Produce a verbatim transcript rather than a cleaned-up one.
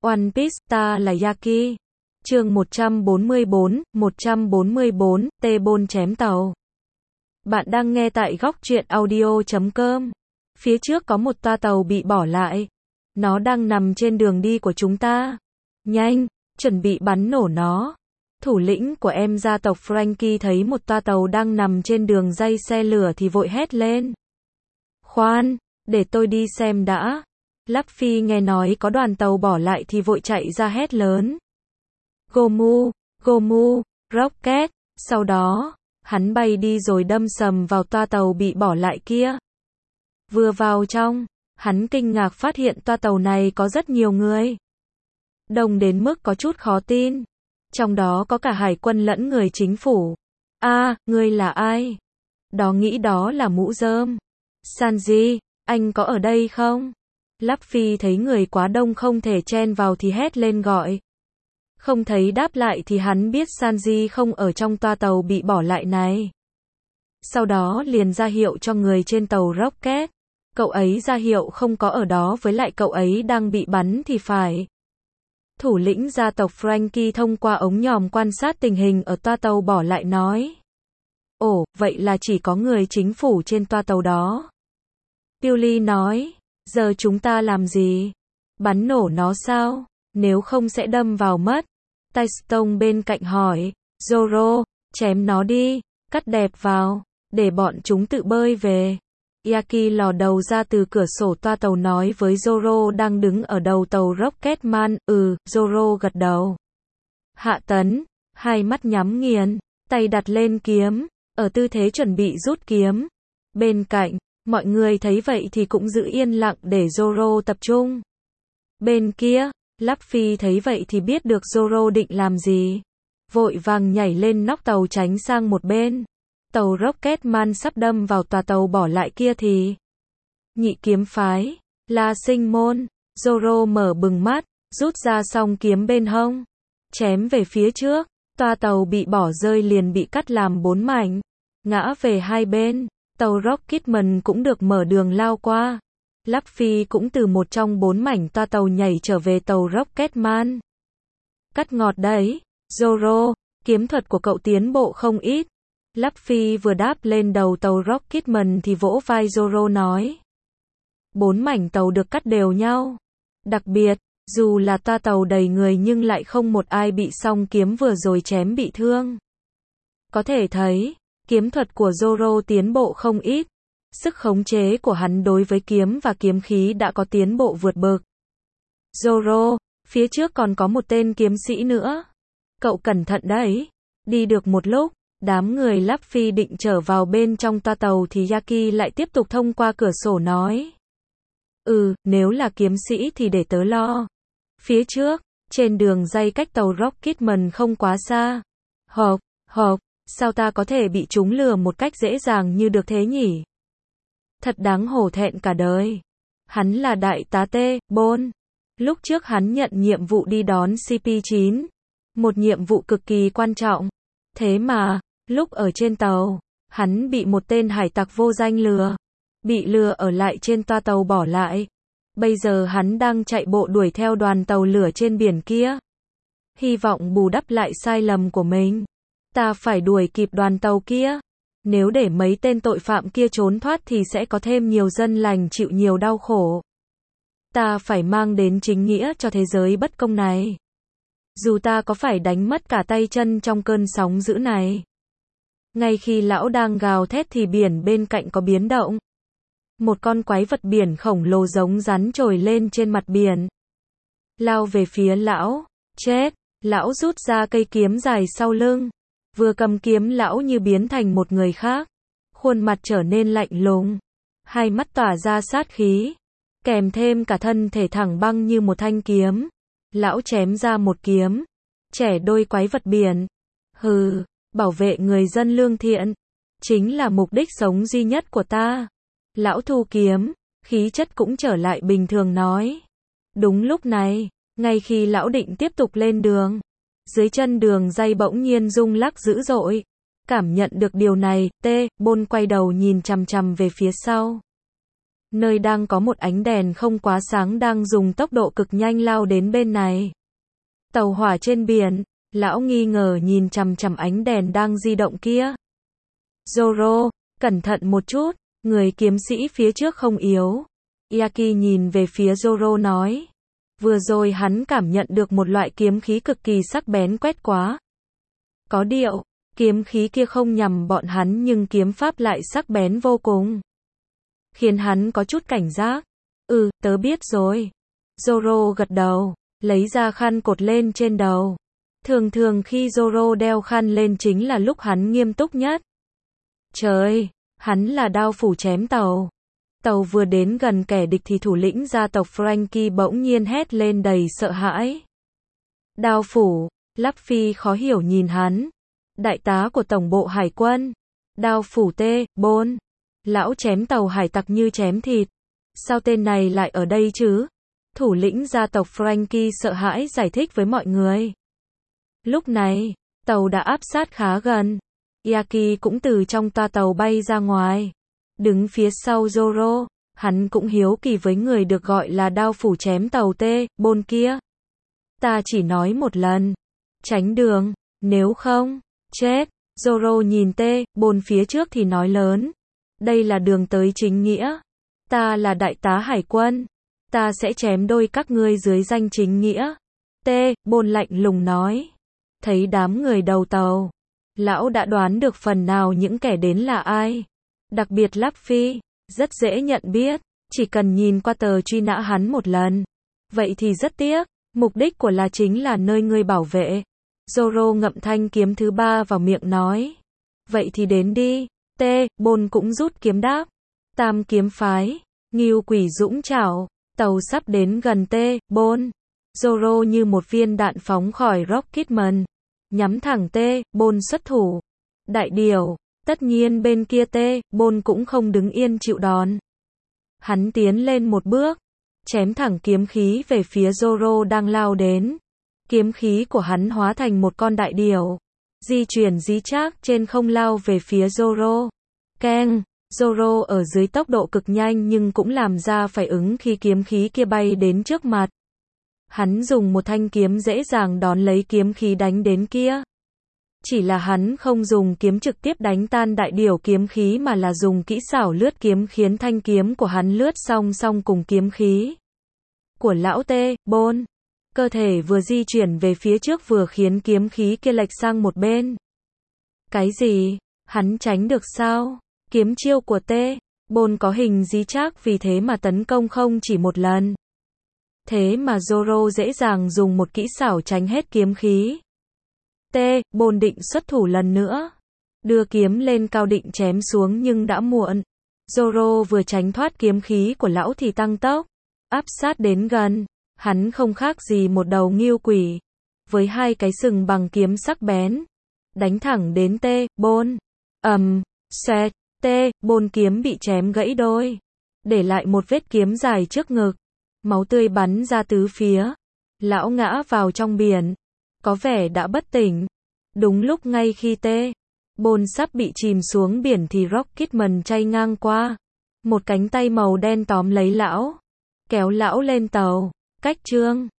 One Piece, ta là Yaki. Chương một trăm bốn mươi bốn, một trăm bốn mươi bốn, T-Bone chém tàu. Bạn đang nghe tại góc truyện audio chấm com. Phía trước có một toa tàu bị bỏ lại. Nó đang nằm trên đường đi của chúng ta. Nhanh, chuẩn bị bắn nổ nó. Thủ lĩnh của em gia tộc Franky thấy một toa tàu đang nằm trên đường dây xe lửa thì vội hét lên. Khoan, để tôi đi xem đã. Luffy nghe nói có đoàn tàu bỏ lại thì vội chạy ra hét lớn. Gomu, Gomu, Rocket. Sau đó, hắn bay đi rồi đâm sầm vào toa tàu bị bỏ lại kia. Vừa vào trong, hắn kinh ngạc phát hiện toa tàu này có rất nhiều người. Đông đến mức có chút khó tin. Trong đó có cả hải quân lẫn người chính phủ. A, à, ngươi là ai? Đó nghĩ đó là mũ rơm. Sanji, anh có ở đây không? Luffy thấy người quá đông không thể chen vào thì hét lên gọi. Không thấy đáp lại thì hắn biết Sanji không ở trong toa tàu bị bỏ lại này. Sau đó liền ra hiệu cho người trên tàu Rocket. Cậu ấy ra hiệu không có ở đó, với lại cậu ấy đang bị bắn thì phải. Thủ lĩnh gia tộc Franky thông qua ống nhòm quan sát tình hình ở toa tàu bỏ lại nói. Ồ, vậy là chỉ có người chính phủ trên toa tàu đó. Peely nói, giờ chúng ta làm gì? Bắn nổ nó sao? Nếu không sẽ đâm vào mất. Tai Stone bên cạnh hỏi, Zoro, chém nó đi, cắt đẹp vào, để bọn chúng tự bơi về. Yaki lò đầu ra từ cửa sổ toa tàu nói với Zoro đang đứng ở đầu tàu Rocketman. Ừ, Zoro gật đầu. Hạ tấn, hai mắt nhắm nghiền, tay đặt lên kiếm, ở tư thế chuẩn bị rút kiếm. Bên cạnh, mọi người thấy vậy thì cũng giữ yên lặng để Zoro tập trung. Bên kia, Luffy thấy vậy thì biết được Zoro định làm gì. Vội vàng nhảy lên nóc tàu tránh sang một bên. Tàu Rocketman sắp đâm vào tòa tàu bỏ lại kia thì Nhị kiếm phái, La Sinh Môn. Zoro mở bừng mắt, rút ra song kiếm bên hông, chém về phía trước. Toa tàu bị bỏ rơi liền bị cắt làm bốn mảnh, ngã về hai bên. Tàu Rocketman cũng được mở đường lao qua. Luffy cũng từ một trong bốn mảnh toa tàu nhảy trở về tàu Rocketman. Cắt ngọt đấy, Zoro, kiếm thuật của cậu tiến bộ không ít. Luffy vừa đáp lên đầu tàu Rocketman thì vỗ vai Zoro nói. Bốn mảnh tàu được cắt đều nhau. Đặc biệt, dù là toa tàu đầy người nhưng lại không một ai bị song kiếm vừa rồi chém bị thương. Có thể thấy, kiếm thuật của Zoro tiến bộ không ít. Sức khống chế của hắn đối với kiếm và kiếm khí đã có tiến bộ vượt bậc. Zoro, phía trước còn có một tên kiếm sĩ nữa. Cậu cẩn thận đấy. Đi được một lúc, đám người Luffy định trở vào bên trong toa tàu thì Yaki lại tiếp tục thông qua cửa sổ nói. Ừ, nếu là kiếm sĩ thì để tớ lo. Phía trước, trên đường dây cách tàu Rocketman không quá xa. Hộp, hộp, sao ta có thể bị chúng lừa một cách dễ dàng như được thế nhỉ? Thật đáng hổ thẹn cả đời. Hắn là đại tá T-Bone. Lúc trước hắn nhận nhiệm vụ đi đón C P chín. Một nhiệm vụ cực kỳ quan trọng. Thế mà, lúc ở trên tàu, hắn bị một tên hải tặc vô danh lừa. Bị lừa ở lại trên toa tàu bỏ lại. Bây giờ hắn đang chạy bộ đuổi theo đoàn tàu lửa trên biển kia. Hy vọng bù đắp lại sai lầm của mình. Ta phải đuổi kịp đoàn tàu kia. Nếu để mấy tên tội phạm kia trốn thoát thì sẽ có thêm nhiều dân lành chịu nhiều đau khổ. Ta phải mang đến chính nghĩa cho thế giới bất công này. Dù ta có phải đánh mất cả tay chân trong cơn sóng dữ này. Ngay khi lão đang gào thét thì biển bên cạnh có biến động. Một con quái vật biển khổng lồ giống rắn trồi lên trên mặt biển. Lao về phía lão. Chết! Lão rút ra cây kiếm dài sau lưng. Vừa cầm kiếm lão như biến thành một người khác. Khuôn mặt trở nên lạnh lùng. Hai mắt tỏa ra sát khí. Kèm thêm cả thân thể thẳng băng như một thanh kiếm. Lão chém ra một kiếm. Chẻ đôi quái vật biển. Hừ, bảo vệ người dân lương thiện. Chính là mục đích sống duy nhất của ta. Lão thu kiếm. Khí chất cũng trở lại bình thường nói. Đúng lúc này, ngay khi lão định tiếp tục lên đường. Dưới chân đường dây bỗng nhiên rung lắc dữ dội. Cảm nhận được điều này, T-Bone quay đầu nhìn chằm chằm về phía sau. nơi đang có một ánh đèn không quá sáng đang dùng tốc độ cực nhanh lao đến bên này. Tàu hỏa trên biển, lão nghi ngờ nhìn chằm chằm ánh đèn đang di động kia. Zoro, cẩn thận một chút, người kiếm sĩ phía trước không yếu. Yaki nhìn về phía Zoro nói. Vừa rồi hắn cảm nhận được một loại kiếm khí cực kỳ sắc bén quét quá. Có điệu, kiếm khí kia không nhằm bọn hắn nhưng kiếm pháp lại sắc bén vô cùng. Khiến hắn có chút cảnh giác. Ừ, tớ biết rồi. Zoro gật đầu, lấy ra khăn cột lên trên đầu. Thường thường khi Zoro đeo khăn lên chính là lúc hắn nghiêm túc nhất. Trời, hắn là đao phủ chém tàu. Tàu vừa đến gần kẻ địch thì thủ lĩnh gia tộc Franky bỗng nhiên hét lên đầy sợ hãi. Đao phủ, Luffy khó hiểu nhìn hắn. Đại tá của tổng bộ hải quân. Đao phủ T, Bôn. Lão chém tàu hải tặc như chém thịt. Sao tên này lại ở đây chứ? Thủ lĩnh gia tộc Franky sợ hãi giải thích với mọi người. Lúc này, tàu đã áp sát khá gần. Yaki cũng từ trong toa tàu bay ra ngoài. Đứng phía sau Zoro, hắn cũng hiếu kỳ với người được gọi là đao phủ chém tàu T, Bôn kia. Ta chỉ nói một lần. Tránh đường, nếu không, chết. Zoro nhìn T, Bôn phía trước thì nói lớn. Đây là đường tới chính nghĩa. Ta là đại tá hải quân. Ta sẽ chém đôi các ngươi dưới danh chính nghĩa. T, Bôn lạnh lùng nói. Thấy đám người đầu tàu. Lão đã đoán được phần nào những kẻ đến là ai. Đặc biệt Luffy, rất dễ nhận biết. Chỉ cần nhìn qua tờ truy nã hắn một lần. Vậy thì rất tiếc. Mục đích của là chính là nơi ngươi bảo vệ. Zoro ngậm thanh kiếm thứ ba vào miệng nói. Vậy thì đến đi. T, Bôn cũng rút kiếm đáp. Tam kiếm phái. Ngưu quỷ dũng trảo. Tàu sắp đến gần T, Bôn. Zoro như một viên đạn phóng khỏi Rocketman. Nhắm thẳng T, Bôn xuất thủ. Đại điều. Tất nhiên bên kia T, Bôn cũng không đứng yên chịu đòn. Hắn tiến lên một bước. Chém thẳng kiếm khí về phía Zoro đang lao đến. Kiếm khí của hắn hóa thành một con đại điểu. Di chuyển dí chác trên không lao về phía Zoro. Keng, Zoro ở dưới tốc độ cực nhanh nhưng cũng làm ra phải ứng khi kiếm khí kia bay đến trước mặt. Hắn dùng một thanh kiếm dễ dàng đón lấy kiếm khí đánh đến kia. Chỉ là hắn không dùng kiếm trực tiếp đánh tan đại điểu kiếm khí mà là dùng kỹ xảo lướt kiếm khiến thanh kiếm của hắn lướt song song cùng kiếm khí của lão T, Bôn. Cơ thể vừa di chuyển về phía trước vừa khiến kiếm khí kia lệch sang một bên. Cái gì? Hắn tránh được sao? Kiếm chiêu của T, Bôn có hình dí chác vì thế mà tấn công không chỉ một lần. Thế mà Zoro dễ dàng dùng một kỹ xảo tránh hết kiếm khí. T, Bôn định xuất thủ lần nữa. Đưa kiếm lên cao định chém xuống nhưng đã muộn. Zoro vừa tránh thoát kiếm khí của lão thì tăng tốc. Áp sát đến gần. Hắn không khác gì một đầu ngưu quỷ. Với hai cái sừng bằng kiếm sắc bén. Đánh thẳng đến T, Bôn. ầm, xoẹt, T, Bôn kiếm bị chém gãy đôi. Để lại một vết kiếm dài trước ngực. Máu tươi bắn ra tứ phía. Lão ngã vào trong biển. Có vẻ đã bất tỉnh. Đúng lúc ngay khi T, Bôn sắp bị chìm xuống biển thì Rocketman chay ngang qua. Một cánh tay màu đen tóm lấy lão. Kéo lão lên tàu. Cách chương